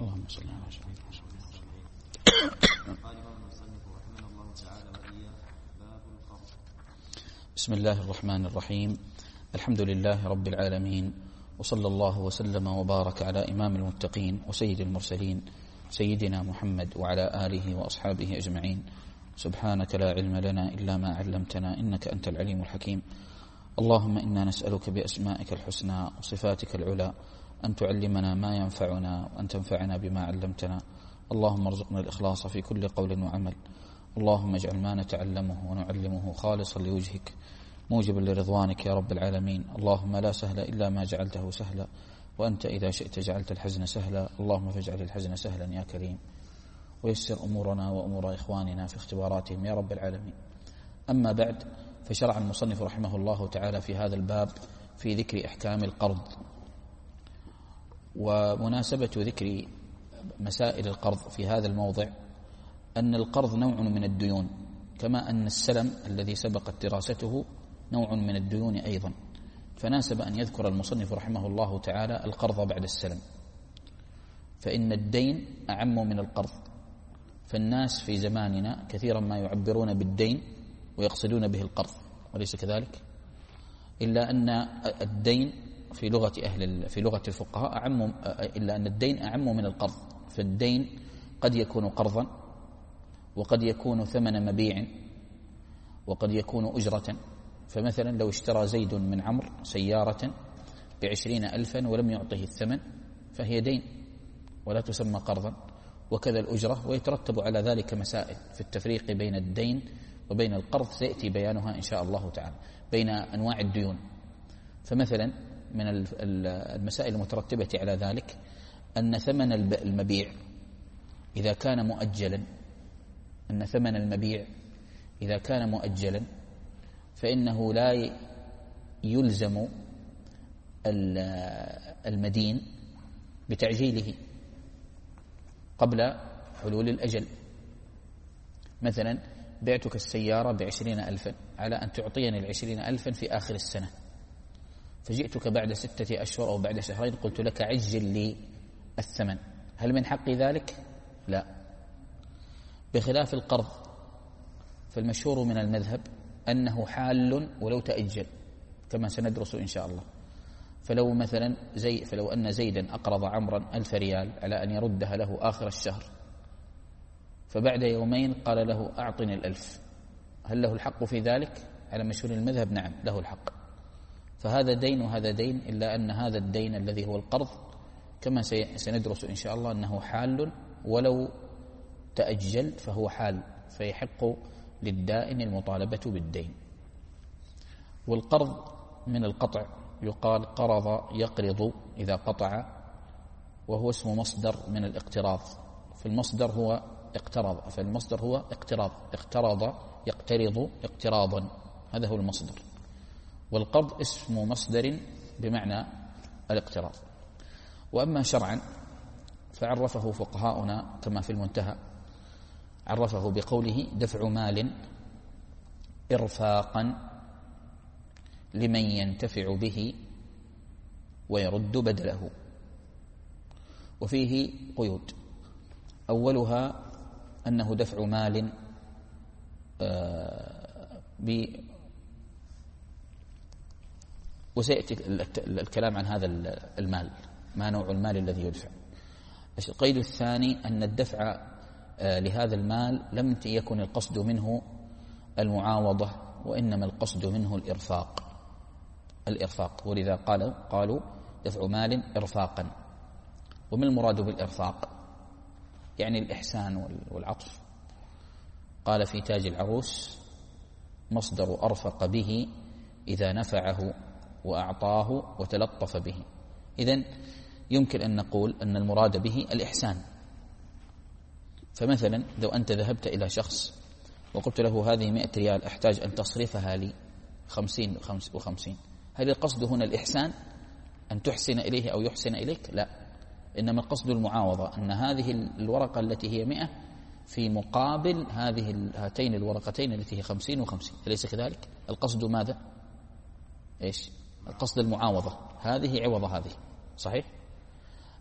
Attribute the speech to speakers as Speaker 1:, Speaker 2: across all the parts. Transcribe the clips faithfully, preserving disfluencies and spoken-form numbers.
Speaker 1: اللهم صل على سيدنا بسم الله الرحمن الرحيم. الحمد لله رب العالمين، وصلى الله وسلم وبارك على إمام المتقين وسيد المرسلين سيدنا محمد وعلى آله وأصحابه أجمعين. سبحانك لا علم لنا إلا ما علمتنا إنك أنت العليم الحكيم. اللهم إنا نسألك بأسمائك الحسنى وصفاتك العلى أن تعلمنا ما ينفعنا وأن تنفعنا بما علمتنا. اللهم ارزقنا الإخلاص في كل قول وعمل. اللهم اجعل ما نتعلمه ونعلمه خالصا لوجهك موجبا لرضوانك يا رب العالمين. اللهم لا سهل إلا ما جعلته سهلا، وأنت إذا شئت جعلت الحزن سهلا. اللهم فاجعل الحزن سهلا يا كريم، ويسر أمورنا وأمور إخواننا في اختباراتهم يا رب العالمين. أما بعد، فشرع المصنف رحمه الله تعالى في هذا الباب في ذكر أحكام القرض. ومناسبة ذكر مسائل القرض في هذا الموضع أن القرض نوع من الديون، كما أن السلم الذي سبقت دراسته نوع من الديون أيضا، فناسب أن يذكر المصنف رحمه الله تعالى القرض بعد السلم، فإن الدين أعم من القرض. فالناس في زماننا كثيرا ما يعبرون بالدين ويقصدون به القرض، وليس كذلك، إلا أن الدين في لغة أهل في لغة الفقهاء أعم، إلا أن الدين أعم من القرض. فالدين قد يكون قرضا، وقد يكون ثمن مبيع، وقد يكون أجرة. فمثلا لو اشترى زيد من عمرو سيارة بعشرين ألفا ولم يعطه الثمن فهي دين ولا تسمى قرضا، وكذا الأجرة. ويترتب على ذلك مسائل في التفريق بين الدين وبين القرض سيأتي بيانها إن شاء الله تعالى، بين أنواع الديون. فمثلا من المسائل المترتبة على ذلك أن ثمن المبيع إذا كان مؤجلا أن ثمن المبيع إذا كان مؤجلا فإنه لا يلزم المدين بتعجيله قبل حلول الأجل. مثلا بعتك السيارة بعشرين ألفا على أن تعطيني العشرين ألفا في آخر السنة، فجئتك بعد ستة أشهر أو بعد شهرين قلت لك عجل لي الثمن، هل من حقي ذلك؟ لا. بخلاف القرض فالمشهور من المذهب أنه حال ولو تأجل، كما سندرس إن شاء الله. فلو مثلا زي فلو أن زيدا أقرض عمرا ألف ريال على أن يردها له آخر الشهر، فبعد يومين قال له أعطني الألف، هل له الحق في ذلك؟ على مشهور المذهب نعم له الحق. فهذا دين وهذا دين، إلا أن هذا الدين الذي هو القرض كما سندرس إن شاء الله أنه حال ولو تأجل فهو حال، فيحق للدائن المطالبة بالدين. والقرض من القطع، يقال قرض يقرض إذا قطع، وهو اسم مصدر من الاقتراض. فالمصدر هو اقترض فالمصدر هو اقتراض اقترض يقترض اقتراضا، هذا هو المصدر. والقرض اسم مصدر بمعنى الاقتراض. وأما شرعا فعرفه فقهاؤنا كما في المنتهى، عرفه بقوله دفع مال إرفاقا لمن ينتفع به ويرد بدله. وفيه قيود، أولها أنه دفع مال ب وسيأتي الكلام عن هذا المال، ما نوع المال الذي يدفع. القيد الثاني أن الدفع لهذا المال لم يكن القصد منه المعاوضة، وإنما القصد منه الإرفاق الإرفاق ولذا قالوا قالوا دفع مال إرفاقا. وما المراد بالإرفاق؟ يعني الإحسان والعطف. قال في تاج العروس مصدر أرفق به إذا نفعه وأعطاه وتلطف به. إذن يمكن أن نقول أن المراد به الإحسان. فمثلا لو أنت ذهبت إلى شخص وقلت له هذه مئة ريال أحتاج أن تصرفها لي خمسين وخمسين، هل القصد هنا الإحسان أن تحسن إليه أو يحسن إليك؟ لا، إنما القصد المعاوضة، أن هذه الورقة التي هي مئة في مقابل هذه هاتين الورقتين التي هي خمسين وخمسين، أليس كذلك؟ القصد ماذا؟ إيش؟ القصد المعاوضة، هذه عوض هذه، صحيح؟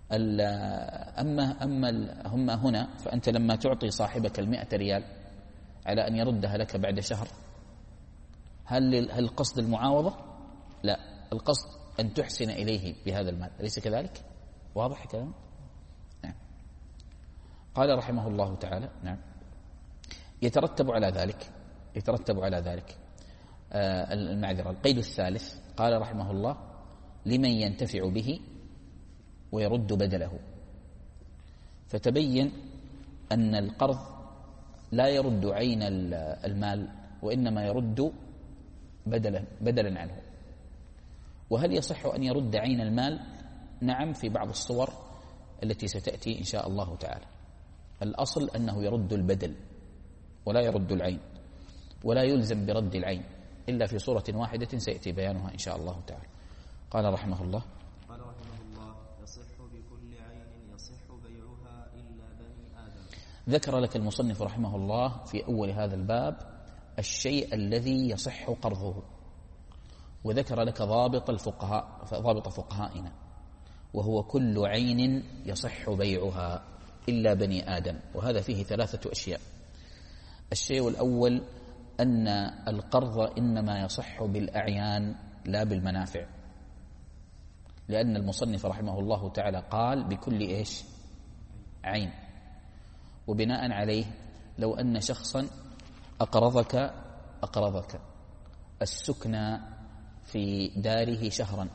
Speaker 1: أما, أما هم هنا فأنت لما تعطي صاحبك المئة ريال على أن يردها لك بعد شهر، هل هل القصد المعاوضة؟ لا، القصد أن تحسن إليه بهذا المال، أليس كذلك؟ واضح كلام؟ نعم. قال رحمه الله تعالى: نعم. يترتب على ذلك يترتب على ذلك آه المعذرة. القيد الثالث قال رحمه الله: لمن ينتفع به ويرد بدله. فتبين أن القرض لا يرد عين المال، وإنما يرد بدلا بدلا عنه. وهل يصح أن يرد عين المال؟ نعم، في بعض الصور التي ستأتي إن شاء الله تعالى. الأصل أنه يرد البدل ولا يرد العين، ولا يلزم برد العين إلا في صورة واحدة سيأتي بيانها إن شاء الله تعالى. قال رحمه الله:
Speaker 2: قال رحمه الله: يصح بكل عين يصح بيعها إلا بني آدم.
Speaker 1: ذكر لك المصنف رحمه الله في أول هذا الباب الشيء الذي يصح قرضه، وذكر لك ضابط الفقهاء ضابط فقهائنا، وهو كل عين يصح بيعها إلا بني آدم. وهذا فيه ثلاثة أشياء. الشيء الأول أن القرض إنما يصح بالأعيان لا بالمنافع، لأن المصنف رحمه الله تعالى قال بكل إيش؟ عين. وبناء عليه لو أن شخصا أقرضك أقرضك السكنى في داره شهرا،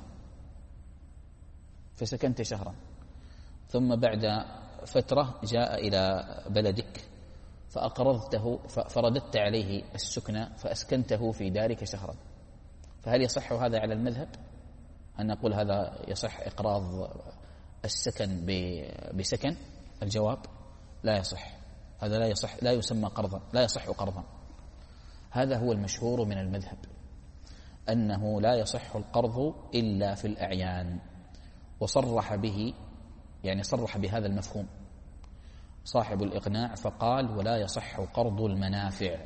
Speaker 1: فسكنت شهرا، ثم بعد فترة جاء إلى بلدك فأقرضته فرددت عليه السكنى فأسكنته في دارك شهرا، فهل يصح هذا على المذهب؟ أن نقول هذا يصح إقراض السكن بسكن؟ الجواب: لا يصح. هذا لا يصح، لا يسمى قرضا، لا يصح قرضا. هذا هو المشهور من المذهب، أنه لا يصح القرض إلا في الأعيان. وصرح به، يعني صرح بهذا المفهوم صاحب الإقناع فقال: ولا يصح قرض المنافع.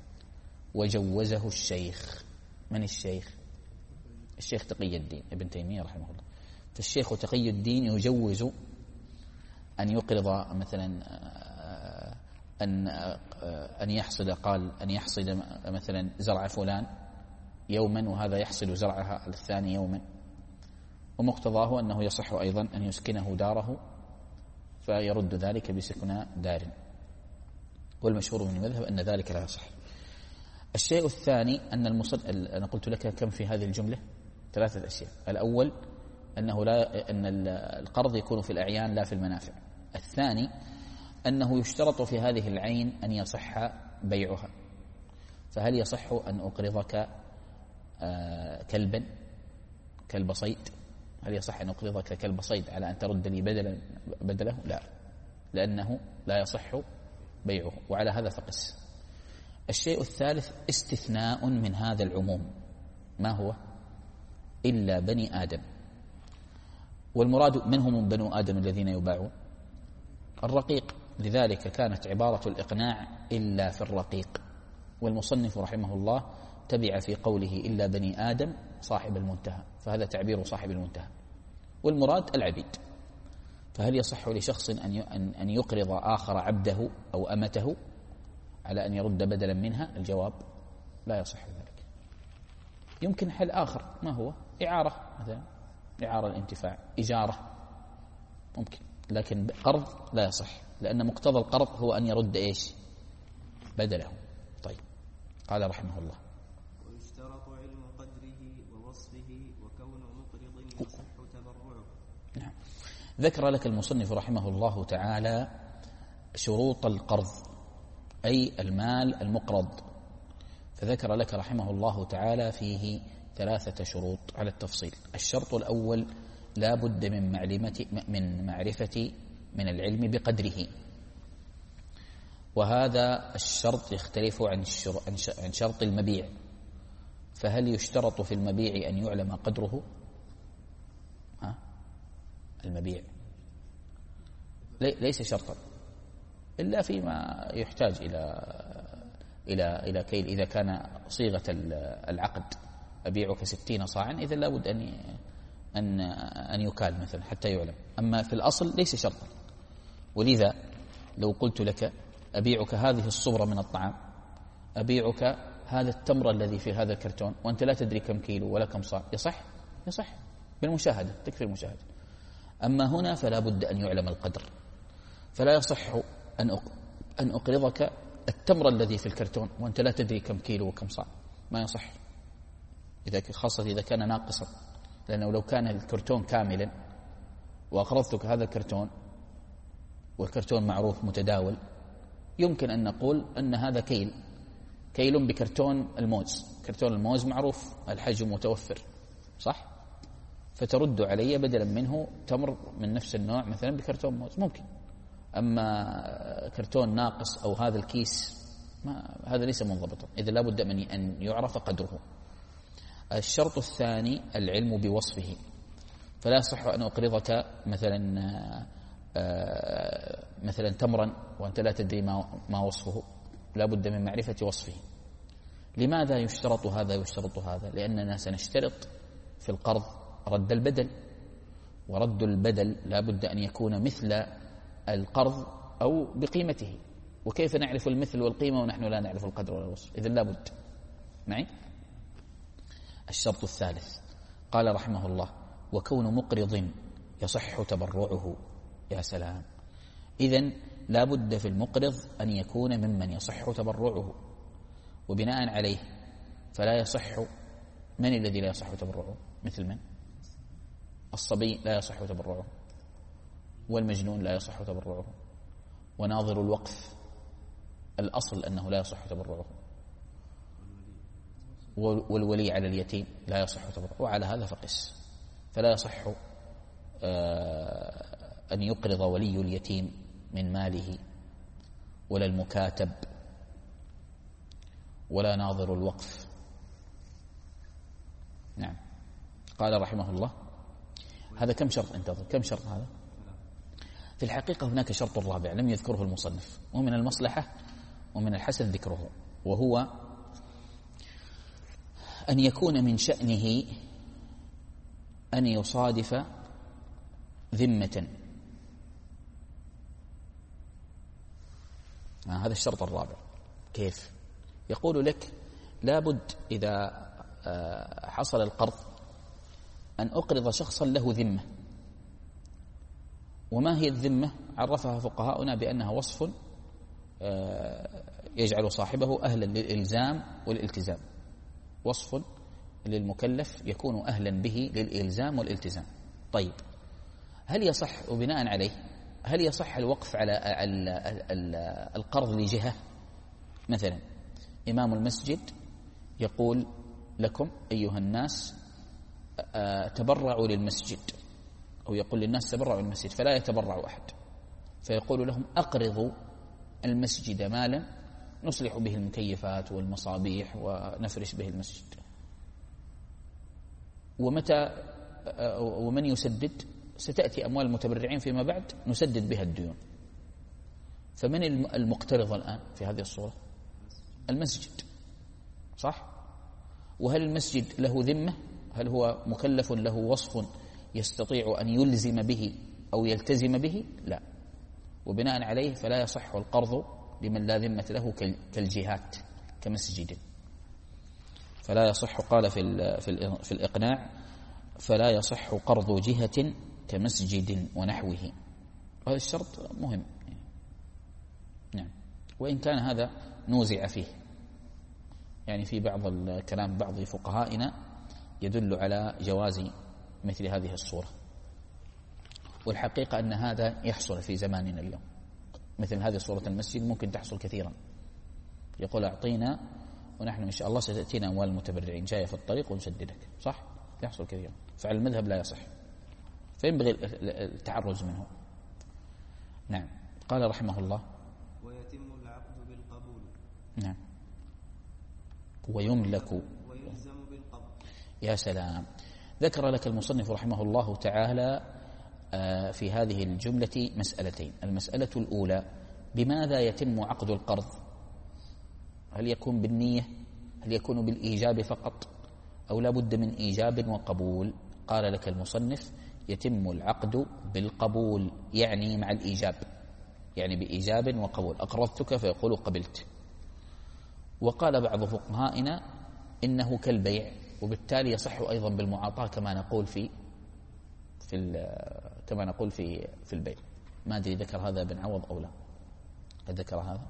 Speaker 1: وجوزه الشيخ. من الشيخ؟ الشيخ تقي الدين ابن تيمية رحمه الله. فالشيخ تقي الدين يجوز أن يقرض مثلا أن أن يحصد قال أن يحصد مثلا زرع فلان يوما، وهذا يحصد زرعها الثاني يوما، ومقتضاه أنه يصح أيضا أن يسكنه داره فيرد ذلك بسكن دار. والمشهور من المذهب أن ذلك لا يصح. الشيء الثاني أن المصد... أنا قلت لك كم في هذه الجملة؟ ثلاثة أشياء. الأول أنه لا أن القرض يكون في الأعيان لا في المنافع. الثاني أنه يشترط في هذه العين أن يصح بيعها. فهل يصح أن أقرضك كلبا كلب صيد؟ هل يصح أن أقرضك كلب صيد على أن ترد لي بدلا بدله؟ لا، لأنه لا يصح بيعه. وعلى هذا فقس. الشيء الثالث استثناء من هذا العموم. ما هو؟ إلا بني آدم. والمراد منهم بنو آدم الذين يباعون الرقيق، لذلك كانت عبارة الإقناع إلا في الرقيق. والمصنف رحمه الله تبع في قوله إلا بني آدم صاحب المنتهى، فهذا تعبير صاحب المنتهى. والمراد العبيد. فهل يصح لشخص أن يقرض آخر عبده أو أمته على أن يرد بدلا منها؟ الجواب: لا يصح ذلك. يمكن حل آخر، ما هو؟ إعارة مثلا، إعارة الانتفاع، إجارة ممكن، لكن قرض لا يصح، لأن مقتضى القرض هو أن يرد إيش؟ بدله. طيب، قال رحمه الله:
Speaker 2: ويشترط علم قدره ووصفه وكون مقرض يصح تبرعه.
Speaker 1: نعم. ذكر لك المصنف رحمه الله تعالى شروط القرض، أي المال المقرض. فذكر لك رحمه الله تعالى فيه ثلاثة شروط على التفصيل. الشرط الأول: لا بد من معلمة من معرفة من العلم بقدره. وهذا الشرط يختلف عن عن شرط المبيع. فهل يشترط في المبيع أن يعلم قدره؟ ها؟ المبيع ليس شرطا إلا فيما يحتاج إلى إلى إلى كيل. إذا كان صيغة العقد أبيعك ستين صاعا، إذا لابد أن أن أن يكال مثلا حتى يعلم. أما في الأصل ليس شرطا. ولذا لو قلت لك أبيعك هذه الصبرة من الطعام، أبيعك هذا التمر الذي في هذا الكرتون وأنت لا تدري كم كيلو ولا كم صاع، يصح؟ يصح بالمشاهدة، تكفي المشاهدة. أما هنا فلا بد أن يعلم القدر، فلا يصح أن أن أقرضك التمر الذي في الكرتون وأنت لا تدري كم كيلو وكم صاع، ما يصح، إذا خاصة إذا كان ناقصا. لأنه لو كان الكرتون كاملا وأقرضتك هذا الكرتون والكرتون معروف متداول، يمكن أن نقول أن هذا كيل كيل بكرتون الموز، كرتون الموز معروف الحجم متوفر، صح؟ فترد علي بدلا منه تمر من نفس النوع مثلا بكرتون موز، ممكن. أما كرتون ناقص أو هذا الكيس، ما هذا ليس منضبطا، إذا لا بد من أن يعرف قدره. الشرط الثاني العلم بوصفه، فلا يصح أن أقرضك مثلا مثلا تمرا وأنت لا تدري ما ما وصفه، لا بد من معرفة وصفه. لماذا يشترط هذا ويشترط هذا؟ لأننا سنشترط في القرض رد البدل، ورد البدل لا بد أن يكون مثل القرض أو بقيمته، وكيف نعرف المثل والقيمة ونحن لا نعرف القدر ولا الوصف؟ إذن لا بد معي. الشرط الثالث قال رحمه الله: وكون مقرض يصح تبرعه. يا سلام، إذن لا بد في المقرض أن يكون ممن يصح تبرعه، وبناء عليه فلا يصح. من الذي لا يصح تبرعه؟ مثل من؟ الصبي لا يصح تبرعه، والمجنون لا يصح تبرعه، وناظر الوقف الأصل أنه لا يصح تبرعه، والولي على اليتيم لا يصح تبرعه. وعلى هذا فقس، فلا يصح أن يقرض ولي اليتيم من ماله، ولا المكاتب، ولا ناظر الوقف. نعم. قال رحمه الله: هذا كم شرط انتظر كم شرط هذا؟ في الحقيقة هناك شرط رابع لم يذكره المصنف، ومن المصلحة ومن الحسن ذكره، وهو أن يكون من شأنه أن يصادف ذمة. آه هذا الشرط الرابع. كيف؟ يقول لك لابد إذا آه حصل القرض أن أقرض شخصا له ذمة. وما هي الذمة؟ عرفها فقهاؤنا بأنها وصف آه يجعل صاحبه أهلا للإلزام والالتزام، وصف للمكلف يكون أهلا به للإلزام والالتزام. طيب، هل يصح وبناء عليه هل يصح الوقف على القرض لجهة؟ مثلا إمام المسجد يقول لكم أيها الناس تبرعوا للمسجد، أو يقول للناس تبرعوا للمسجد، فلا يتبرع أحد، فيقول لهم أقرضوا المسجد مالا نصلح به المكيفات والمصابيح ونفرش به المسجد. ومتى ومن يسدد؟ ستأتي أموال المتبرعين فيما بعد نسدد بها الديون. فمن المقترض الآن في هذه الصورة؟ المسجد، صح؟ وهل المسجد له ذمة؟ هل هو مكلف له وصف يستطيع أن يلزم به أو يلتزم به؟ لا. وبناء عليه فلا يصح القرض لمن لا ذمة له كالجهات كمسجد، فلا يصح. قال في في الإقناع: فلا يصح قرض جهة كمسجد ونحوه. هذا الشرط مهم، نعم، وإن كان هذا نوزع فيه، يعني في بعض الكلام بعض فقهائنا يدل على جواز مثل هذه الصورة، والحقيقة أن هذا يحصل في زماننا اليوم. مثل هذه صورة المسجد ممكن تحصل كثيرا، يقول أعطينا ونحن إن شاء الله ستأتينا أموال المتبرعين جاية في الطريق ونسددك، صح؟ يحصل كثيرا. فعلى المذهب لا يصح، فينبغي التعرز منه. نعم. قال رحمه الله:
Speaker 2: ويتم العقد بالقبول.
Speaker 1: نعم. ويملك
Speaker 2: ويلزم بالقبض.
Speaker 1: يا سلام. ذكر لك المصنف رحمه الله تعالى في هذه الجملة مسألتين. المسألة الأولى: بماذا يتم عقد القرض؟ هل يكون بالنية؟ هل يكون بالإيجاب فقط؟ أو لا بد من إيجاب وقبول؟ قال لك المصنف يتم العقد بالقبول، يعني مع الإيجاب، يعني بإيجاب وقبول. أقرضتك فيقول قبلت. وقال بعض فقهائنا إنه كالبيع، وبالتالي يصح أيضا بالمعاطاة كما نقول في في كما نقول في في البيع. ما أدري ذكر هذا ابن عوض أو لا، ذكر هذا.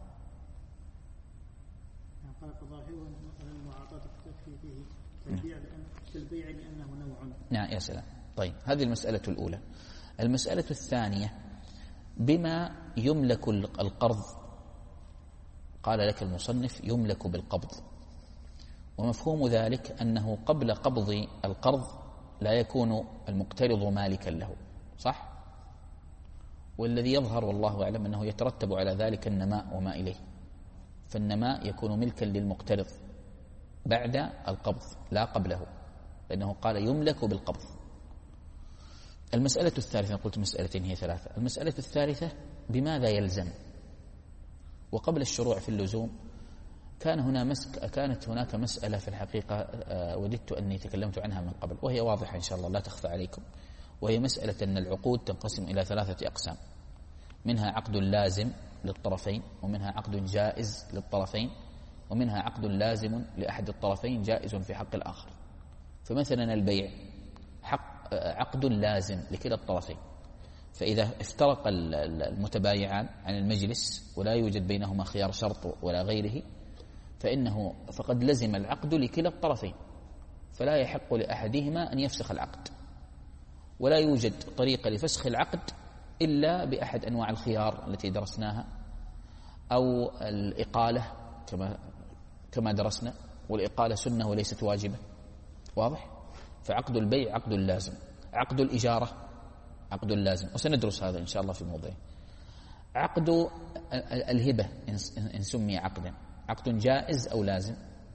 Speaker 3: قال الظاهر أن المعاطاة تكفي فيه كالبيع لأن كالبيع لأنه نوع.
Speaker 1: نعم، يا سلام. طيب، هذه المسألة الأولى. المسألة الثانية: بما يملك القرض؟ قال لك المصنف يملك بالقبض، ومفهوم ذلك أنه قبل قبض القرض لا يكون المقترض مالكا له، صح؟ والذي يظهر والله أعلم أنه يترتب على ذلك النماء وما إليه، فالنماء يكون ملكا للمقترض بعد القبض لا قبله، لأنه قال يملك بالقبض. المسألة الثالثة، قلت مسألتين هي ثلاثة. المسألة الثالثة: بماذا يلزم؟ وقبل الشروع في اللزوم كان هنا مسك كانت هناك مسألة في الحقيقة أه وددت أني تكلمت عنها من قبل، وهي واضحة إن شاء الله لا تخفى عليكم، وهي مسألة أن العقود تنقسم إلى ثلاثة أقسام: منها عقد لازم للطرفين، ومنها عقد جائز للطرفين، ومنها عقد لازم لأحد الطرفين جائز في حق الآخر. فمثلا البيع حق عقد لازم لكلا الطرفين، فإذا افترق المتبايعان عن المجلس ولا يوجد بينهما خيار شرط ولا غيره، فإنه فقد لزم العقد لكلا الطرفين، فلا يحق لأحدهما أن يفسخ العقد، ولا يوجد طريقة لفسخ العقد إلا بأحد أنواع الخيار التي درسناها، أو الإقالة كما كما درسنا، والإقالة سنة وليست واجبة. واضح؟ فعقد البيع عقد لازم. عقد الإجارة عقد لازم، وسندرس هذا إن شاء الله في موضوع. عقد الهبة إن سمي عقدا، عقد جائز أو لازم؟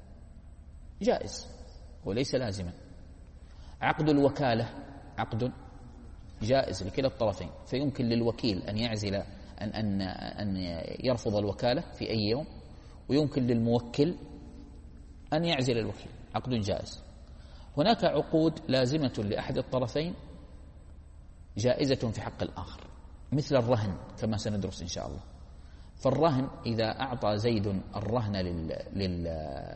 Speaker 1: جائز وليس لازما. عقد الوكالة عقد جائز لكلا الطرفين، فيمكن للوكيل أن يعزل أن أن أن يرفض الوكالة في أي يوم، ويمكن للموكل أن يعزل الوكيل، عقد جائز. هناك عقود لازمة لأحد الطرفين جائزة في حق الآخر، مثل الرهن كما سندرس إن شاء الله. فالرهن إذا أعطى زيد الرهن لل... لل...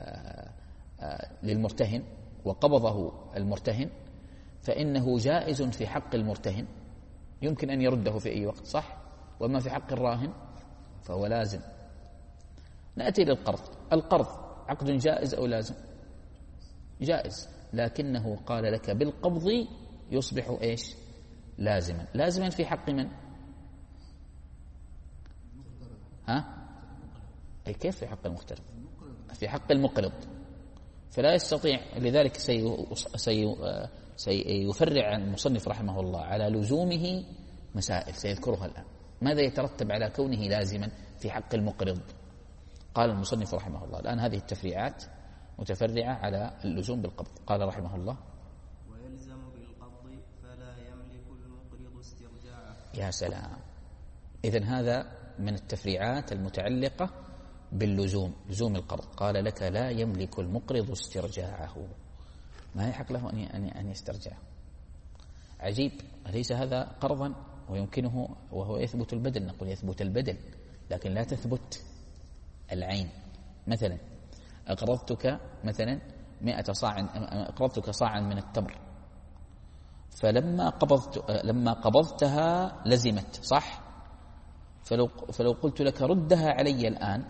Speaker 1: للمرتهن وقبضه المرتهن، فإنه جائز في حق المرتهن، يمكن أن يرده في أي وقت، صح؟ وما في حق الراهن فهو لازم. نأتي للقرض. القرض عقد جائز أو لازم؟ جائز، لكنه قال لك بالقبض يصبح إيش؟ لازما. لازما في حق من؟ ها؟ أي كيف في حق المقترض؟ في حق المقرض، فلا يستطيع. لذلك سي... سي... سيفرع المصنف رحمه الله على لزومه مسائل سيذكرها الآن. ماذا يترتب على كونه لازما في حق المقرض؟ قال المصنف رحمه الله الآن هذه التفريعات متفرعة على اللزوم بالقبض. قال رحمه الله:
Speaker 2: ويلزم بالقبض فلا يملك المقرض استرجاعه.
Speaker 1: يا سلام. إذن هذا من التفريعات المتعلقة باللزوم، لزوم القرض. قال لك لا يملك المقرض استرجاعه، ما يحق له أن أن يسترجعه. عجيب، أليس هذا قرضا ويمكنه وهو يثبت البدل؟ نقول يثبت البدل لكن لا تثبت العين. مثلا أقرضتك مثلا مئة صاع، أقرضتك صاعا من التمر، فلما قبضت لما قبضتها لزمت، صح؟ فلو فلو قلت لك ردها علي الآن،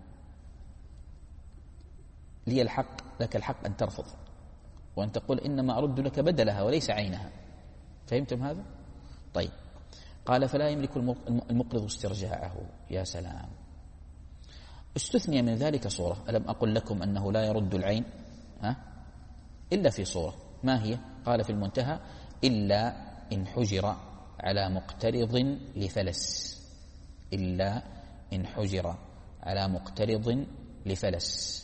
Speaker 1: لي الحق لك الحق أن ترفض، وأن تقول إنما أرد لك بدلها وليس عينها. فهمتم هذا؟ طيب. قال فلا يملك المقرض استرجاعه. يا سلام. استثني من ذلك صورة. ألم أقل لكم أنه لا يرد العين ها؟ إلا في صورة. ما هي؟ قال في المنتهى: إلا إن حجر على مقترض لفلس. إلا إن حجر على مقترض لفلس.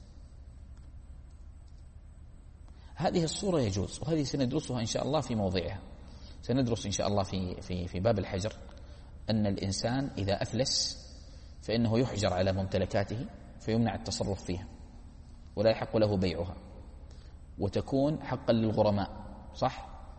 Speaker 1: هذه الصورة يجوز، وهذه سندرسها إن شاء الله في موضعها. سندرس إن شاء الله في في في باب الحجر أن الإنسان إذا أفلس فإنه يحجر على ممتلكاته، فيمنع التصرف فيها ولا يحق له بيعها، وتكون حقا للغرماء، صح؟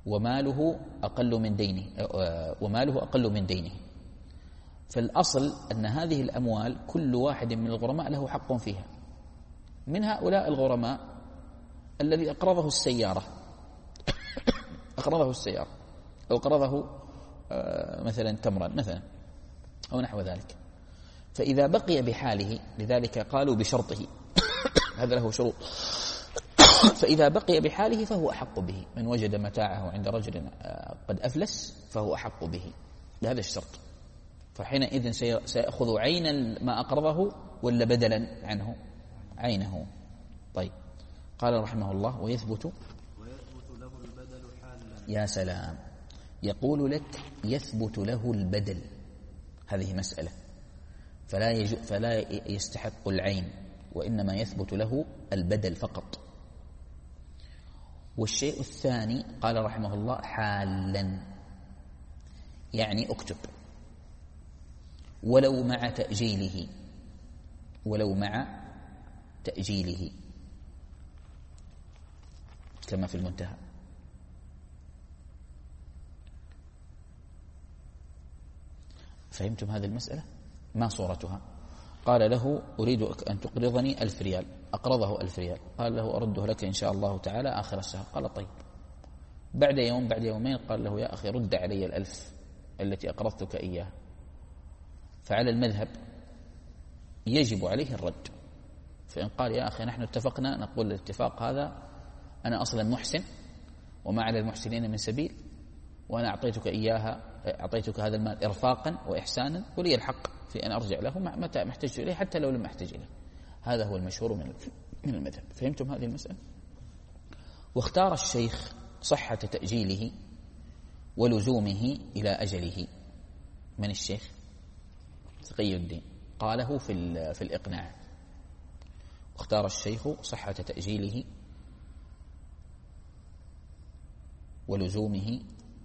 Speaker 1: وماله أقل من دينه وماله أقل من دينه. فالأصل أن هذه الأموال كل واحد من الغرماء له حق فيها. من هؤلاء الغرماء الذي أقرضه السيارة أقرضه السيارة أو أقرضه مثلا تمرا مثلا أو نحو ذلك، فإذا بقي بحاله، لذلك قالوا بشرطه هذا له شروط، فإذا بقي بحاله فهو أحق به. من وجد متاعه عند رجل قد أفلس فهو أحق به بهذا الشرط. فحينئذ سيأخذ عين ما أقرضه ولا بدلا عنه؟ عينه. طيب، قال رحمه الله ويثبت
Speaker 2: ويثبت له البدل حالا.
Speaker 1: يا سلام، يقول لك يثبت له البدل، هذه مسألة، فلا يج... فلا يستحق العين، وإنما يثبت له البدل فقط. والشيء الثاني قال رحمه الله حالا، يعني اكتب ولو مع تأجيله، ولو مع تأجيله كما في المنتهى. فهمتم هذه المسألة؟ ما صورتها؟ قال له أريد أن تقرضني ألف ريال، أقرضه ألف ريال، قال له أرده لك إن شاء الله تعالى آخر الشهر. قال طيب. بعد يوم بعد يومين قال له يا أخي رد علي الألف التي أقرضتك إياها. فعلى المذهب يجب عليه الرد. فإن قال يا أخي نحن اتفقنا، نقول الاتفاق هذا أنا أصلا محسن وما على المحسنين من سبيل، وأنا أعطيتك إياها، أعطيتك هذا المال إرفاقا وإحسانا، ولي الحق في أن أرجع له متى محتاج إليه حتى لو لم أحتاج إليه. هذا هو المشهور من المذهب. فهمتم هذه المسألة؟ واختار الشيخ صحة تأجيله ولزومه إلى أجله. من الشيخ؟ تقي الدين قاله في في الإقناع. واختار الشيخ صحة تأجيله ولزومه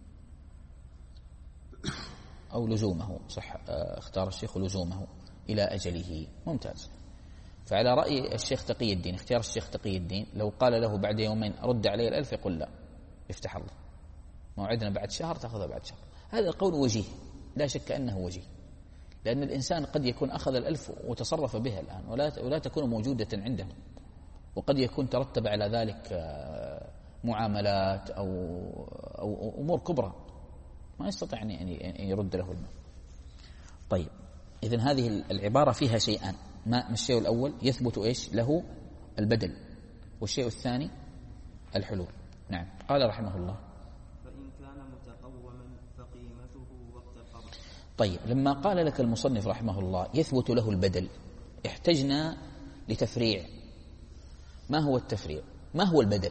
Speaker 1: أو لزومه، صح، اختار الشيخ لزومه إلى أجله. ممتاز. فعلى رأي الشيخ تقي الدين، اختيار الشيخ تقي الدين، لو قال له بعد يومين رد علي الألف يقول لا، يفتح الله، موعدنا بعد شهر تأخذها بعد شهر. هذا القول وجيه، لا شك أنه وجيه، لأن الإنسان قد يكون أخذ الألف وتصرف بها الآن ولا ولا تكون موجودة عنده، وقد يكون ترتب على ذلك معاملات أو أو أمور كبرى ما يستطيع أن يرد له المال. طيب، إذن هذه العبارة فيها شيئان. ما الشيء الأول؟ يثبت إيش له البدل، والشيء الثاني الحلول. نعم. قال رحمه الله
Speaker 2: فإن كان متقوما فقيمته وقت القرض.
Speaker 1: طيب، لما قال لك المصنف رحمه الله يثبت له البدل، احتجنا لتفريع. ما هو التفريع؟ ما هو البدل؟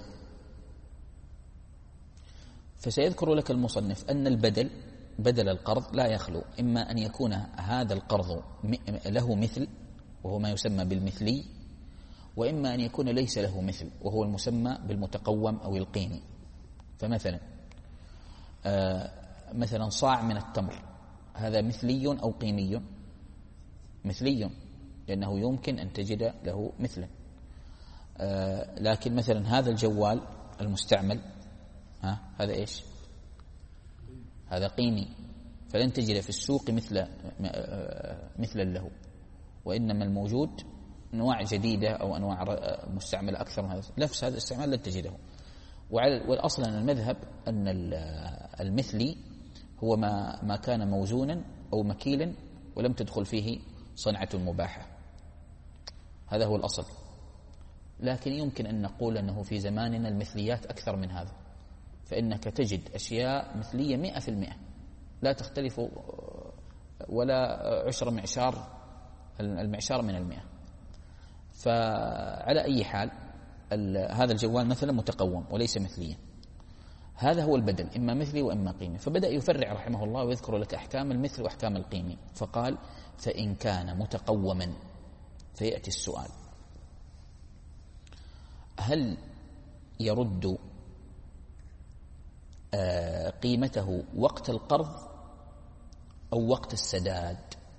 Speaker 1: فسيذكر لك المصنف أن البدل، بدل القرض، لا يخلو إما أن يكون هذا القرض له مثل وهو ما يسمى بالمثلي، وإما أن يكون ليس له مثل وهو المسمى بالمتقوم أو القيمي. فمثلا آه مثلا صاع من التمر، هذا مثلي أو قيمي؟ مثلي، لأنه يمكن أن تجد له مثلا. آه لكن مثلا هذا الجوال المستعمل، ها هذا إيش؟ هذا قيمي، فلن تجد في السوق مثل مثلا له، وإنما الموجود أنواع جديدة أو أنواع مستعملة أكثر من هذا، نفس هذا الاستعمال لن تجده. والأصل أن المذهب أن المثلي هو ما ما كان موزونا أو مكيلا ولم تدخل فيه صنعة مباحة، هذا هو الأصل. لكن يمكن أن نقول أنه في زماننا المثليات أكثر من هذا، فإنك تجد أشياء مثلية مئة في المئة لا تختلف ولا عشر معشار المعشار من المئة. فعلى أي حال هذا الجوال مثلا متقوم وليس مثليا، هذا هو البدل، إما مثلي وإما قيمي. فبدأ يفرع رحمه الله ويذكر لك أحكام المثل وأحكام القيمي. فقال فإن كان متقوما، فيأتي السؤال هل يرد قيمته وقت القرض أو وقت السداد؟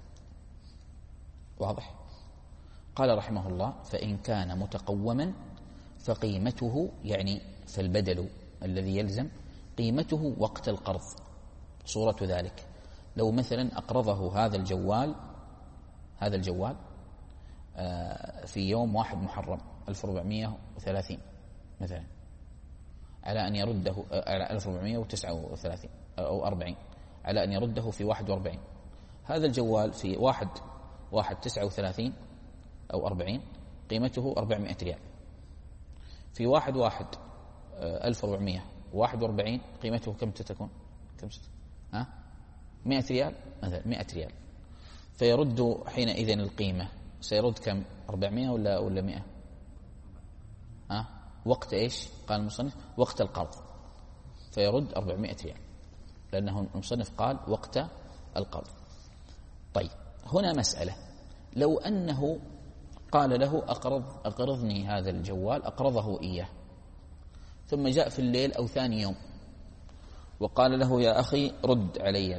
Speaker 1: واضح؟ قال رحمه الله فإن كان متقوما فقيمته، يعني فالبدل الذي يلزم قيمته وقت القرض. صورة ذلك لو مثلا أقرضه هذا الجوال هذا الجوال في يوم واحد محرم ألف وأربعمائة وثلاثين مثلا، على أن يرده على ألف وأربعمائة وتسعة وثلاثين أو أربعين، على أن يرده في واحد وأربعين. هذا الجوال في واحد واحد تسعة وثلاثين أو أربعين قيمته أربعمائة ريال، في واحد واحد ألف وأربعمائة واحد وأربعين قيمته كم تكون؟ كم ست؟ ها؟ مئة ريال مثلا، مئة ريال. فيرد حينئذ القيمة سيرد كم؟ أربعمائة ولا ولا مئة؟ ها؟ وقت إيش؟ قال المصنف وقت القرض، فيرد أربعمائة ريال، لأنه المصنف قال وقت القرض. طيب هنا مسألة، لو أنه قال له أقرض أقرضني هذا الجوال، أقرضه إياه، ثم جاء في الليل أو ثاني يوم وقال له يا أخي رد علي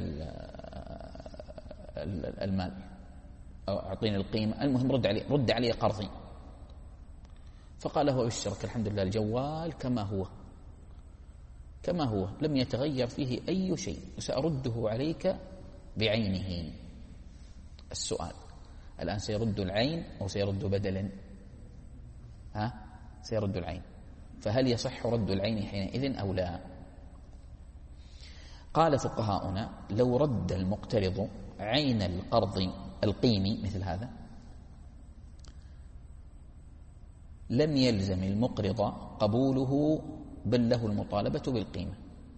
Speaker 1: المال أو أعطيني القيمة، المهم رد علي رد علي قرضي. فقال له أبشرك الحمد لله الجوال كما هو كما هو لم يتغير فيه أي شيء، وسأرده عليك بعينه. السؤال الآن سيرد العين أو سيرد بدلا؟ ها؟ سيرد العين. فهل يصح رد العين حينئذ أو لا؟ قال فقهاؤنا لو رد المقترض عين القرض القيمي مثل هذا لم يلزم المقرض قبوله، بل له المطالبة بالقيمة.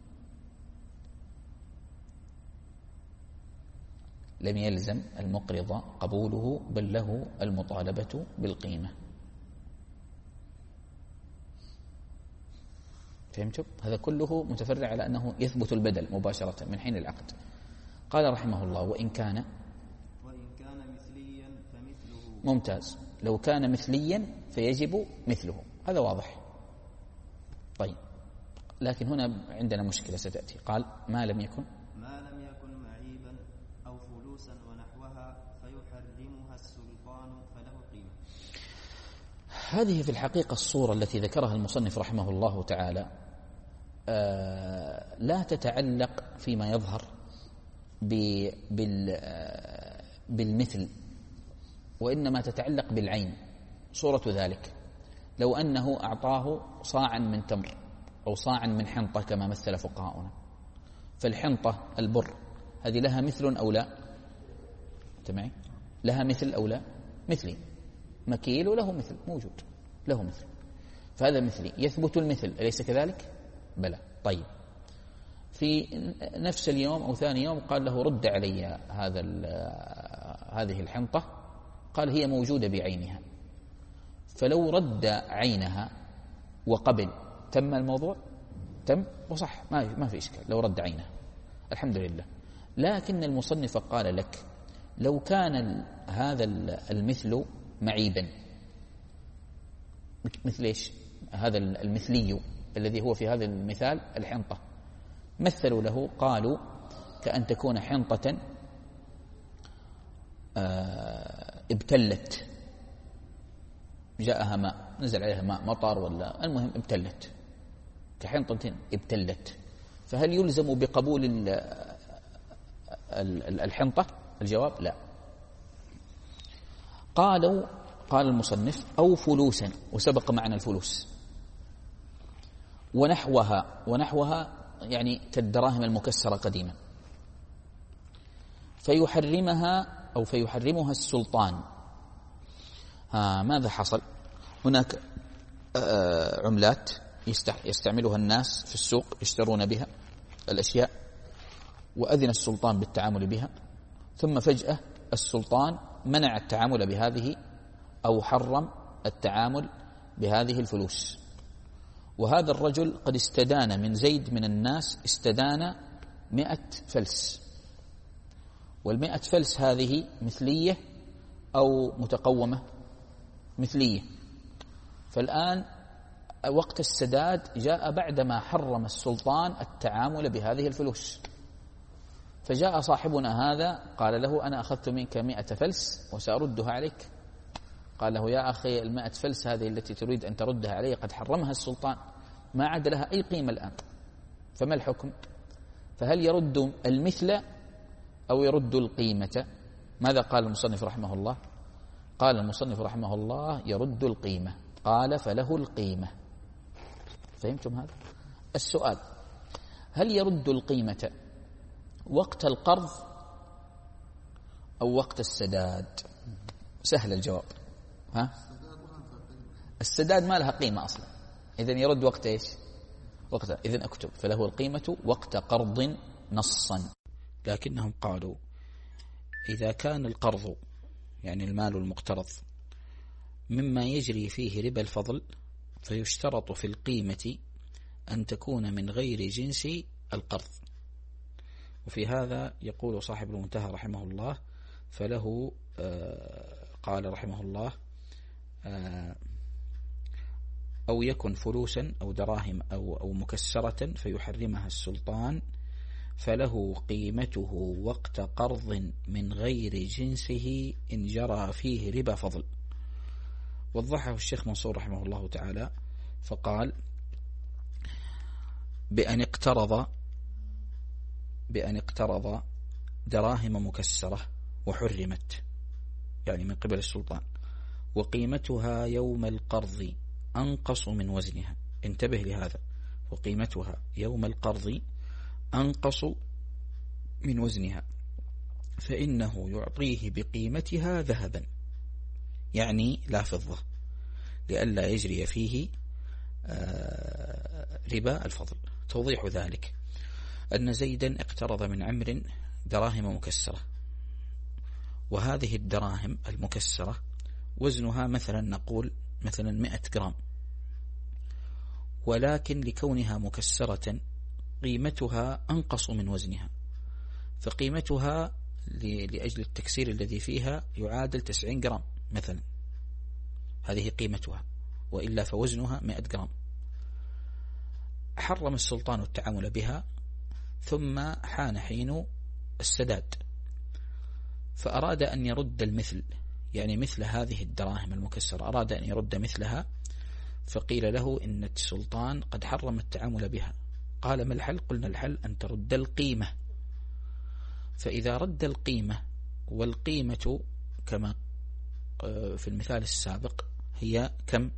Speaker 1: لم يلزم المقرض قبوله، بل له المطالبة بالقيمة. فهمتم؟ هذا كله متفرع على أنه يثبت البدل مباشرة من حين العقد. قال رحمه الله وإن كان
Speaker 2: وإن كان مثليا فمثله.
Speaker 1: ممتاز. لو كان مثليا فيجب مثله، هذا واضح. طيب لكن هنا عندنا مشكلة ستأتي. قال ما لم يكن
Speaker 2: ما لم يكن معيبا أو فلوسا ونحوها فيحرمها السلطان فله قيمة.
Speaker 1: هذه في الحقيقة الصورة التي ذكرها المصنف رحمه الله تعالى آه لا تتعلق فيما يظهر بالمثل، وإنما تتعلق بالعين. صورة ذلك لو أنه أعطاه صاعا من تمر أو صاعا من حنطة كما مثل فقهاؤنا، فالحنطة البر هذه لها مثل أو لا؟ تمام؟ لها مثل أو لا؟ مثلي، مكيل وله مثل موجود، له مثل، فهذا مثلي يثبت المثل، أليس كذلك؟ بلى. طيب في نفس اليوم أو ثاني يوم قال له رد علي هذا هذه الحنطة، قال هي موجودة بعينها، فلو رد عينها وقبل تم الموضوع، تم وصح، ما ما في إشكال لو رد عينها، الحمد لله. لكن المصنف قال لك لو كان هذا المثل معيبا، مثل ايش؟ هذا المثلي الذي هو في هذا المثال الحنطة، مثلوا له قالوا كأن تكون حنطة ابتلت، جاءها ماء، نزل عليها ماء مطر ولا المهم ابتلت، كحنطة ابتلت، فهل يلزم بقبول الحنطة؟ الجواب لا. قالوا قال المصنف أو فلوسا، وسبق معنا الفلوس، ونحوها، ونحوها يعني كالدراهم المكسرة قديما، فيحرمها أو فيحرمها السلطان. ها ماذا حصل؟ هناك عملات يستعملها الناس في السوق يشترون بها الأشياء، وأذن السلطان بالتعامل بها، ثم فجأة السلطان منع التعامل بهذه أو حرم التعامل بهذه الفلوس، وهذا الرجل قد استدان من زيد من الناس، استدان مئة فلس، والمئة فلس هذه مثلية أو متقومة؟ مثلية. فالآن وقت السداد جاء بعدما حرم السلطان التعامل بهذه الفلوس، فجاء صاحبنا هذا قال له أنا أخذت منك مئة فلس وسأردها عليك. قال له يا أخي المئة فلس هذه التي تريد أن تردها علي قد حرمها السلطان، ما عاد لها أي قيمة الآن، فما الحكم؟ فهل يرد المثل أو يرد القيمة؟ ماذا قال المصنف رحمه الله؟ قال المصنف رحمه الله يرد القيمة، قال فله القيمة. فهمتم هذا؟ السؤال: هل يرد القيمة وقت القرض أو وقت السداد؟ سهل الجواب. ها؟ السداد ما لها قيمة أصلا، إذن يرد وقت إيش؟ وقت. إذن أكتب فله القيمة وقت قرض نصا. لكنهم قالوا إذا كان القرض يعني المال المقترض مما يجري فيه ربا الفضل فيشترط في القيمة أن تكون من غير جنس القرض. وفي هذا يقول صاحب المنتهى رحمه الله فله آه قال رحمه الله آه أو يكن فلوسا أو دراهم أو, أو مكسرة فيحرمها السلطان فله قيمته وقت قرض من غير جنسه إن جرى فيه ربا فضل. وضحه الشيخ منصور رحمه الله تعالى فقال بأن اقترض بأن اقترض دراهم مكسرة وحرمت يعني من قبل السلطان وقيمتها يوم القرض أنقص من وزنها. انتبه لهذا، وقيمتها يوم القرض أنقص من وزنها فإنه يعطيه بقيمتها ذهبا يعني لا فضة لئلا يجري فيه ربا الفضل. توضيح ذلك أن زيدا اقترض من عمرو دراهم مكسرة، وهذه الدراهم المكسرة وزنها مثلا نقول مثلا مئة جرام، ولكن لكونها مكسرة قيمتها أنقص من وزنها، فقيمتها لأجل التكسير الذي فيها يعادل تسعين جرام مثلا، هذه قيمتها، وإلا فوزنها مئة جرام. حرم السلطان التعامل بها ثم حان حين السداد فأراد أن يرد المثل يعني مثل هذه الدراهم المكسرة أراد أن يرد مثلها، فقيل له إن السلطان قد حرم التعامل بها. قال ما الحل؟ قلنا الحل أن ترد القيمة. فإذا رد القيمة، والقيمة كما في المثال السابق هي كم؟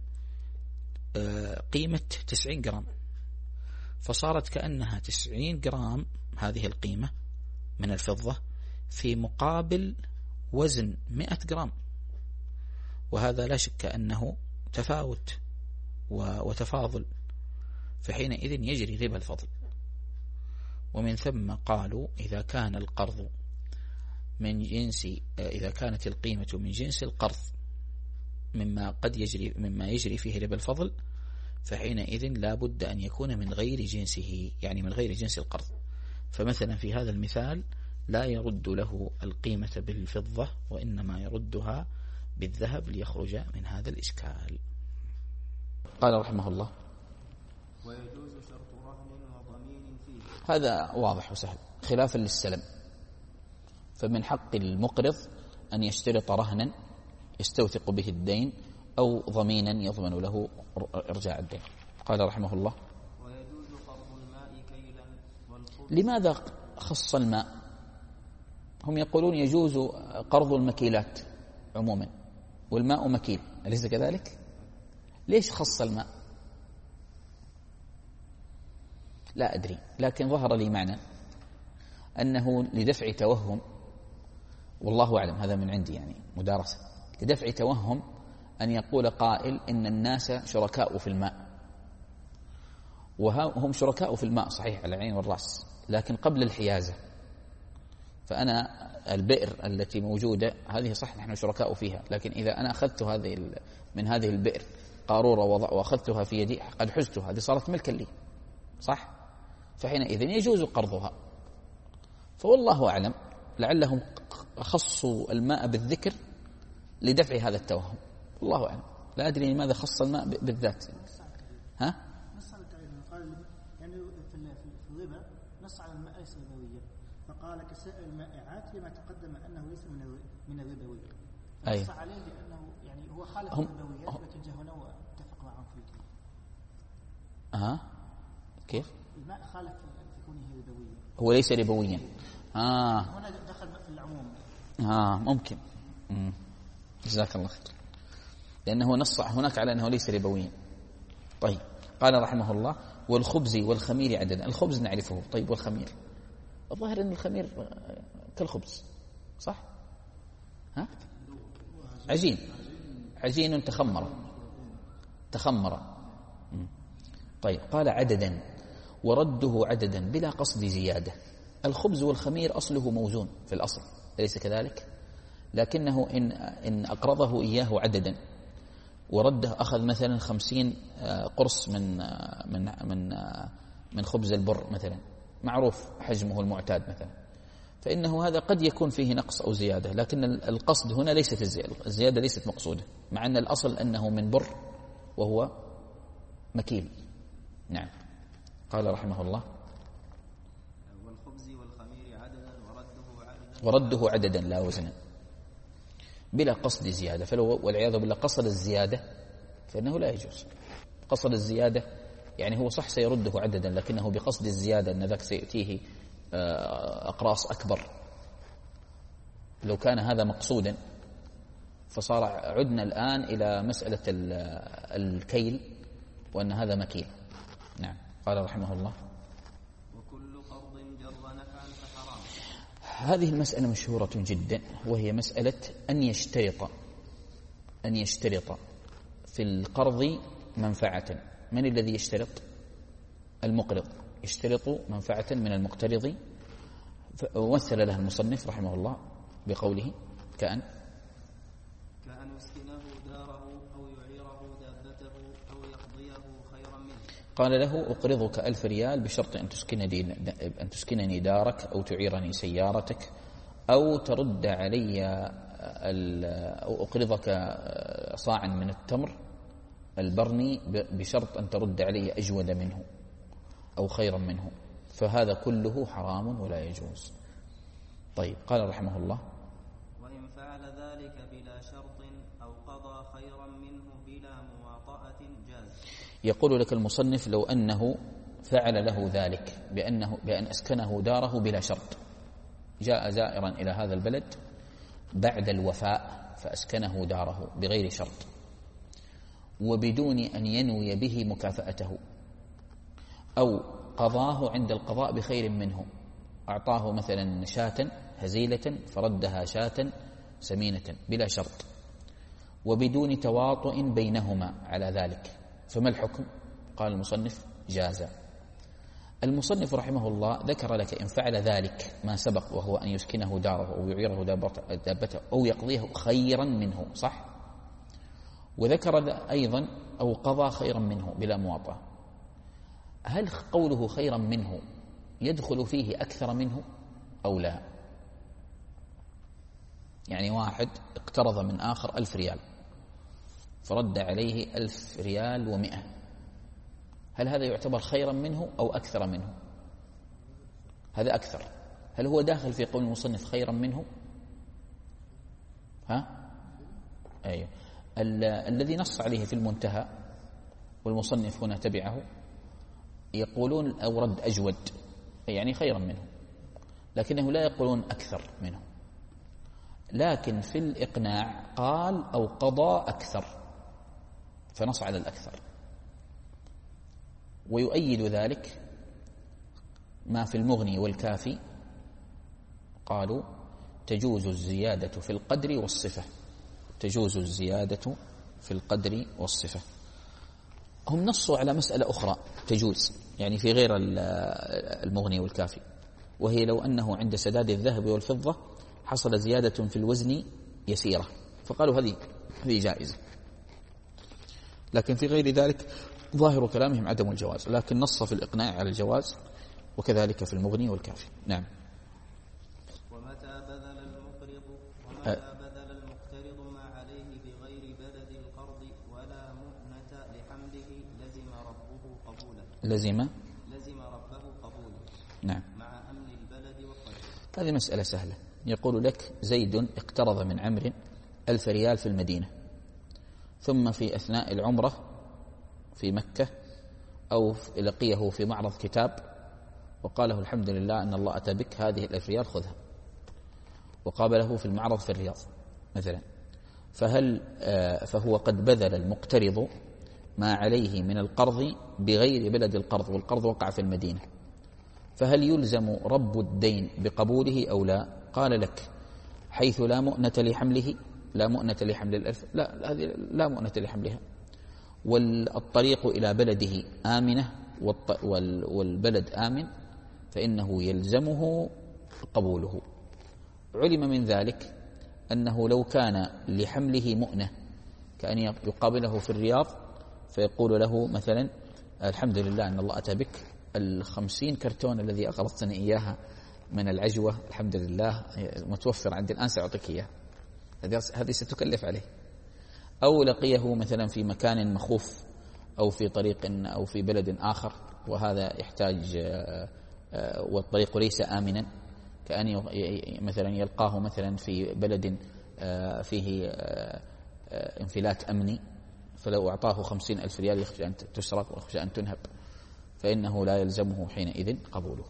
Speaker 1: قيمة تسعين جرام، فصارت كأنها تسعين جرام هذه القيمة من الفضة في مقابل وزن مئة جرام، وهذا لا شك أنه تفاوت وتفاضل، فحينئذ يجري ربا الفضل. ومن ثم قالوا إذا كان القرض من جنس إذا كانت القيمة من جنس القرض مما قد يجري مما يجري فيه ربا الفضل فحينئذ لا بد أن يكون من غير جنسه يعني من غير جنس القرض. فمثلا في هذا المثال لا يرد له القيمة بالفضة وإنما يردها بالذهب ليخرج من هذا الإشكال. قال رحمه الله
Speaker 2: ويجوز شرط رهن وضمين فيه.
Speaker 1: هذا واضح وسهل خلافا للسلم، فمن حق المقرض أن يشترط رهنا يستوثق به الدين أو ضمينا يضمن له إرجاع الدين. قال رحمه الله
Speaker 2: ويجوز قرض الماء كيلا والخبز.
Speaker 1: لماذا خص الماء؟ هم يقولون يجوز قرض المكيلات عموما والماء مكيل، أليس كذلك؟ ليش خص الماء؟ لا أدري، لكن ظهر لي معنى أنه لدفع توهم، والله أعلم، هذا من عندي يعني مدارسة، لدفع توهم أن يقول قائل إن الناس شركاء في الماء، وهم شركاء في الماء صحيح على العين والرأس، لكن قبل الحيازة. فأنا البئر التي موجودة هذه صح نحن شركاء فيها، لكن إذا أنا أخذت هذه من هذه البئر قارورة وأخذتها في يدي قد حزتها، هذه صارت ملكا لي صح؟ فحينئذ يجوز قرضها. فوالله أعلم لعلهم خصوا الماء بالذكر لدفع هذا التوهم، والله أعلم، لا أدري لماذا خص الماء بالذات. ها؟
Speaker 3: نص على التعريف، قال يعني في الربا نص على الماء ليس ربويا، فقال كسائر المائعات لما تقدم أنه ليس من من الربوي.
Speaker 1: أي.
Speaker 3: نص عليه لأنه يعني هو خالف الربويات، لكن جهله واتفق معهم في الكلام.
Speaker 1: أها كيف؟
Speaker 3: الماء خالف في كونه ربويا،
Speaker 1: هو ليس ربويا. آه
Speaker 3: هنا دخل في العموم.
Speaker 1: آه ممكن. مم. جزاك الله خير، لأنه نص هناك على أنه ليس ربويا. طيب قال رحمه الله: والخبز والخمير عددا. الخبز نعرفه، طيب والخمير؟ الظاهر أن الخمير كالخبز، صح؟ ها؟ عجين عجين تخمر تخمر طيب قال عددا، ورده عددا بلا قصد زيادة. الخبز والخمير أصله موزون في الأصل، أليس كذلك؟ لكنه إن, إن أقرضه إياه عددا ورده، أخذ مثلا خمسين قرص من من من من خبز البر مثلا، معروف حجمه المعتاد مثلا، فإنه هذا قد يكون فيه نقص أو زيادة، لكن القصد هنا ليست الزيادة، الزيادة ليست مقصودة، مع أن الأصل أنه من بر وهو مكيل. نعم. قال رحمه الله:
Speaker 2: والخبز والخمير عددا ورده عددا
Speaker 1: ورده عددا لا وزنا بلا قصد زيادة. فلو والعياذ بالله قصد الزيادة فإنه لا يجوز. قصد الزيادة يعني هو صح سيرده عددا، لكنه بقصد الزيادة أن ذاك سيأتيه أقراص أكبر. لو كان هذا مقصودا فصار عدنا الآن إلى مسألة الكيل وأن هذا مكيل. نعم. قال رحمه الله:
Speaker 2: وكل قرض جر نفعا فحرام.
Speaker 1: هذه المسألة مشهورة جدا، وهي مسألة أن يشترط أن يشترط في القرض منفعة. من الذي يشترط؟ المقرض يشترط منفعة من المقترض. ومثل لها المصنف رحمه الله بقوله: كأن
Speaker 2: كأن يسكنه داره أو يعيره دابته أو يقضيه خيرا منه.
Speaker 1: قال له: أقرضك ألف ريال بشرط أن تسكنني أن تسكنني دارك أو تعيرني سيارتك أو ترد علي أو أقرضك صاعا من التمر البرني بشرط أن ترد علي أجود منه أو خيرا منه. فهذا كله حرام ولا يجوز. طيب قال رحمه الله:
Speaker 2: وإن فعل ذلك بلا شرط أو قضى خيرا منه بلا مواطأة جاز.
Speaker 1: يقول لك المصنف: لو أنه فعل له ذلك بأنه بأن أسكنه داره بلا شرط، جاء زائرا إلى هذا البلد بعد الوفاء فأسكنه داره بغير شرط وبدون أن ينوي به مكافأته، أو قضاه عند القضاء بخير منه، أعطاه مثلا شاة هزيلة فردها شاة سمينة بلا شرط وبدون تواطؤ بينهما على ذلك، فما الحكم؟ قال المصنف: جاز. المصنف رحمه الله ذكر لك إن فعل ذلك ما سبق، وهو أن يسكنه داره أو يعيره دابته أو يقضيه خيرا منه، صح؟ وذكر أيضا أو قضى خيرا منه بلا مواطأة. هل قوله خيرا منه يدخل فيه أكثر منه أو لا؟ يعني واحد اقترض من آخر ألف ريال فرد عليه ألف ريال ومئة، هل هذا يعتبر خيرا منه أو أكثر منه؟ هذا أكثر. هل هو داخل في قول المصنف خيرا منه؟ ها؟ أيوه. الذي نص عليه في المنتهى والمصنف هنا تبعه يقولون أو رد أجود، يعني خيرا منه، لكنه لا يقولون أكثر منه. لكن في الإقناع قال أو قضى أكثر، فنص على الأكثر. ويؤيد ذلك ما في المغني والكافي، قالوا تجوز الزيادة في القدر والصفة، تجوز الزيادة في القدر والصفة. هم نصوا على مسألة أخرى تجوز، يعني في غير المغني والكافي، وهي لو أنه عند سداد الذهب والفضة حصل زيادة في الوزن يسيرة، فقالوا هذه هذه جائزة. لكن في غير ذلك ظاهر كلامهم عدم الجواز، لكن نص في الإقناع على الجواز، وكذلك في المغني والكافي. نعم.
Speaker 2: ومتى بذل المقرض ومتى أه بذل المقترض ما عليه بغير بلد القرض ولا مؤنة لحمله لزم ربه قبوله
Speaker 1: لزم
Speaker 2: لزم ربه قبوله
Speaker 1: نعم،
Speaker 2: مع أمن البلد والقرض.
Speaker 1: هذه مسألة سهلة. يقول لك: زيد اقترض من عمرو ألف ريال في المدينة، ثم في أثناء العمرة في مكة أو لقيه في معرض كتاب وقال له الحمد لله أن الله أتى بك هذه الألف ريال خذها، وقابله في المعرض في الرياض مثلا، فهل فهو قد بذل المقترض ما عليه من القرض بغير بلد القرض، والقرض وقع في المدينة، فهل يلزم رب الدين بقبوله أو لا؟ قال لك حيث لا مؤنة لحمله، لا مؤنة لحمل الألف، لا هذه لا مؤنة لحملها، والطريق إلى بلده آمنة والبلد آمن، فإنه يلزمه قبوله. علم من ذلك أنه لو كان لحمله مؤنة كأن يقابله في الرياض فيقول له مثلا الحمد لله أن الله أتى بك الخمسين كرتون الذي أقرضتني إياها من العجوة الحمد لله متوفر عندي الآن سأعطيك إياه، هذه ستكلف عليه. أو لقيه مثلا في مكان مخوف أو في طريق أو في بلد آخر وهذا يحتاج والطريق ليس آمنا، كأن مثلا يلقاه مثلا في بلد فيه انفلات أمني، فلو أعطاه خمسين ألف ريال يخشى أن تسرق ويخشى أن تنهب، فإنه لا يلزمه حينئذ قبوله.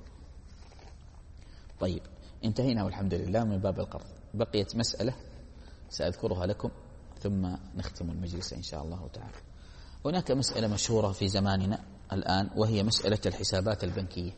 Speaker 1: طيب انتهينا والحمد لله من باب القرض. بقيت مسألة سأذكرها لكم ثم نختم المجلس إن شاء الله تعالى. هناك مسألة مشهورة في زماننا الآن وهي مسألة الحسابات البنكية.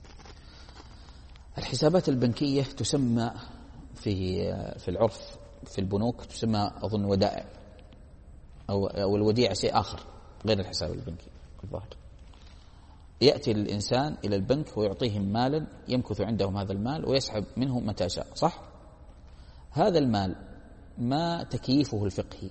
Speaker 1: الحسابات البنكية تسمى في في العرف في البنوك تسمى أظن ودائع، أو أو الوديعة شيء آخر غير الحساب البنكي الظاهر. يأتي الإنسان إلى البنك ويعطيهم مالا يمكث عندهم هذا المال ويسحب منه متى شاء، صح؟ هذا المال ما تكييفه الفقهي؟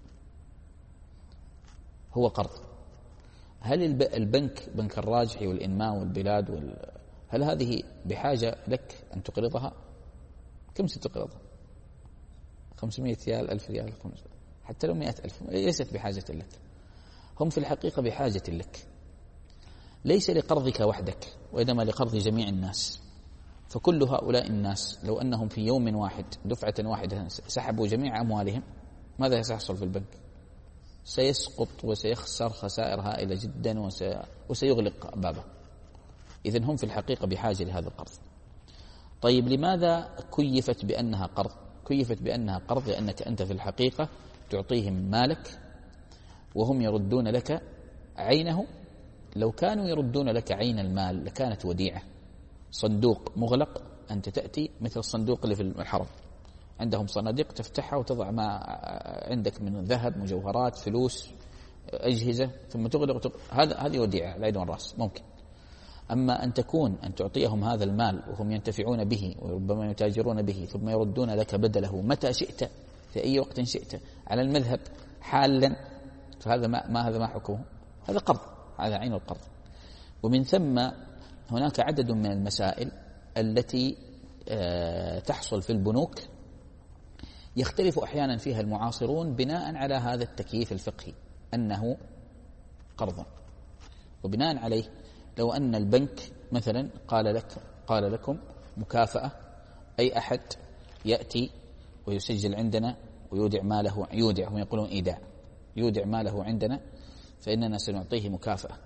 Speaker 1: هو قرض. هل البنك بنك الراجحي والإنماء والبلاد وال... هل هذه بحاجة لك أن تقرضها؟ كم ستقرضها؟ خمسمائة ريال، ألف ريال، حتى لو مئة ألف، ليست بحاجة لك. هم في الحقيقة بحاجة لك، ليس لقرضك وحدك وإنما لقرض جميع الناس. فكل هؤلاء الناس لو أنهم في يوم واحد دفعة واحدة سحبوا جميع أموالهم ماذا سيحصل في البنك؟ سيسقط وسيخسر خسائر هائلة جدا وسيغلق بابه. إذن هم في الحقيقة بحاجة لهذا القرض. طيب لماذا كيفت بأنها قرض؟ كيفت بأنها قرض لأنك أنت في الحقيقة تعطيهم مالك وهم يردون لك عينه. لو كانوا يردون لك عين المال لكانت وديعة، صندوق مغلق، أنت تأتي مثل الصندوق اللي في الحرم، عندهم صناديق تفتحها وتضع ما عندك من ذهب، مجوهرات، فلوس، أجهزة، ثم تغلق وتغلق. هذا هذه وديعة العين والرأس ممكن. أما أن تكون أن تعطيهم هذا المال وهم ينتفعون به وربما يتاجرون به ثم يردون لك بدله متى شئت في أي وقت شئت على المذهب حالا، فهذا ما, ما هذا ما حكمه؟ هذا قرض، هذا عين القرض. ومن ثم هناك عدد من المسائل التي تحصل في البنوك يختلف أحيانا فيها المعاصرون بناء على هذا التكييف الفقهي أنه قرض. وبناء عليه لو أن البنك مثلا قال لك قال لكم مكافأة، أي أحد يأتي ويسجل عندنا ويودع ماله، يودع هم يقولون إيداع، يودع ماله عندنا فإننا سنعطيه مكافأة،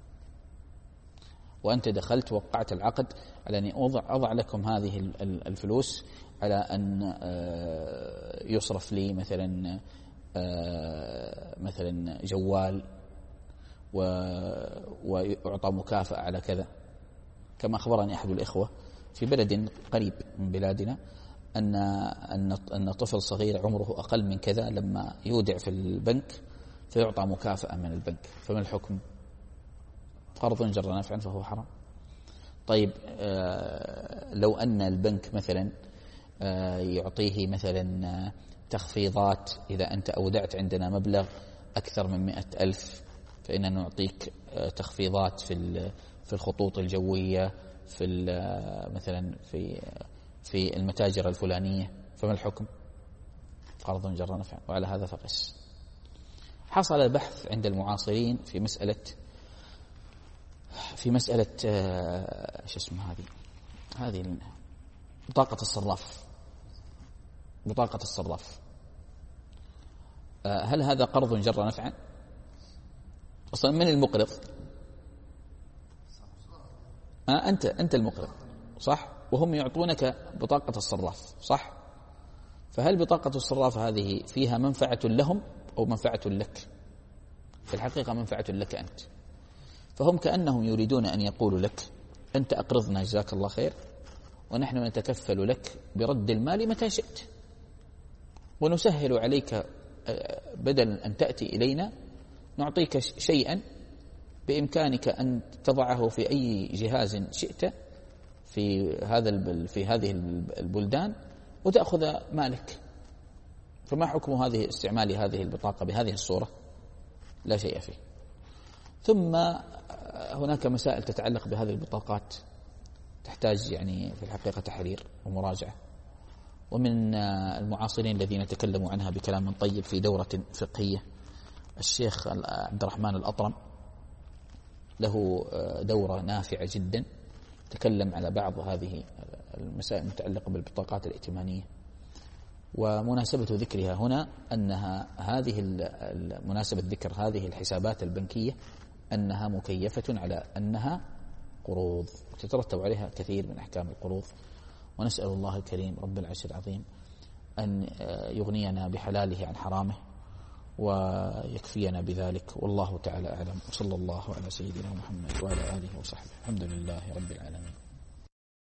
Speaker 1: وأنت دخلت وقعت العقد على أن أضع, أضع لكم هذه الفلوس على أن يصرف لي مثلا مثلا جوال وأعطى مكافأة على كذا. كما أخبرني أحد الإخوة في بلد قريب من بلادنا أن أن أن طفل صغير عمره أقل من كذا لما يودع في البنك فيعطى مكافأة من البنك، فما الحكم؟ قرض جر نفعا فهو حرام. طيب لو أن البنك مثلا يعطيه مثلا تخفيضات، إذا أنت أودعت عندنا مبلغ أكثر من مئة ألف فإننا نعطيك تخفيضات في في الخطوط الجوية، في مثلا في في المتاجر الفلانية، فما الحكم؟ قرض جر نفعا، وعلى هذا فقس. حصل بحث عند المعاصرين في مسألة في مسألة شو اسمه هذه هذه بطاقة الصراف. بطاقة الصراف هل هذا قرض جر نفعا؟ أصلا من المقرض؟ آه أنت أنت المقرض صح، وهم يعطونك بطاقة الصراف صح، فهل بطاقة الصراف هذه فيها منفعة لهم أو منفعة لك؟ في الحقيقة منفعة لك أنت، فهم كأنهم يريدون أن يقولوا لك أنت أقرضنا جزاك الله خير، ونحن نتكفل لك برد المال متى شئت، ونسهل عليك بدل أن تأتي إلينا نعطيك شيئا بإمكانك أن تضعه في أي جهاز شئت في هذا في هذه البلدان وتأخذ مالك. فما حكم هذه استعمال هذه البطاقة بهذه الصورة؟ لا شيء فيه. ثم هناك مسائل تتعلق بهذه البطاقات تحتاج يعني في الحقيقة تحرير ومراجعة، ومن المعاصرين الذين تكلموا عنها بكلام طيب في دورة فقهية الشيخ عبد الرحمن الأطرم، له دورة نافعة جدا تكلم على بعض هذه المسائل المتعلقة بالبطاقات الائتمانية. ومناسبة ذكرها هنا أنها هذه مناسبة ذكر هذه الحسابات البنكية أنها مكيفة على أنها قروض تترتب عليها كثير من أحكام القروض، ونسأل الله الكريم رب العرش العظيم أن يغنينا بحلاله عن حرامه ويكفينا بذلك، والله تعالى أعلم، وصلى الله على سيدنا محمد وعلى آله وصحبه، الحمد لله رب العالمين.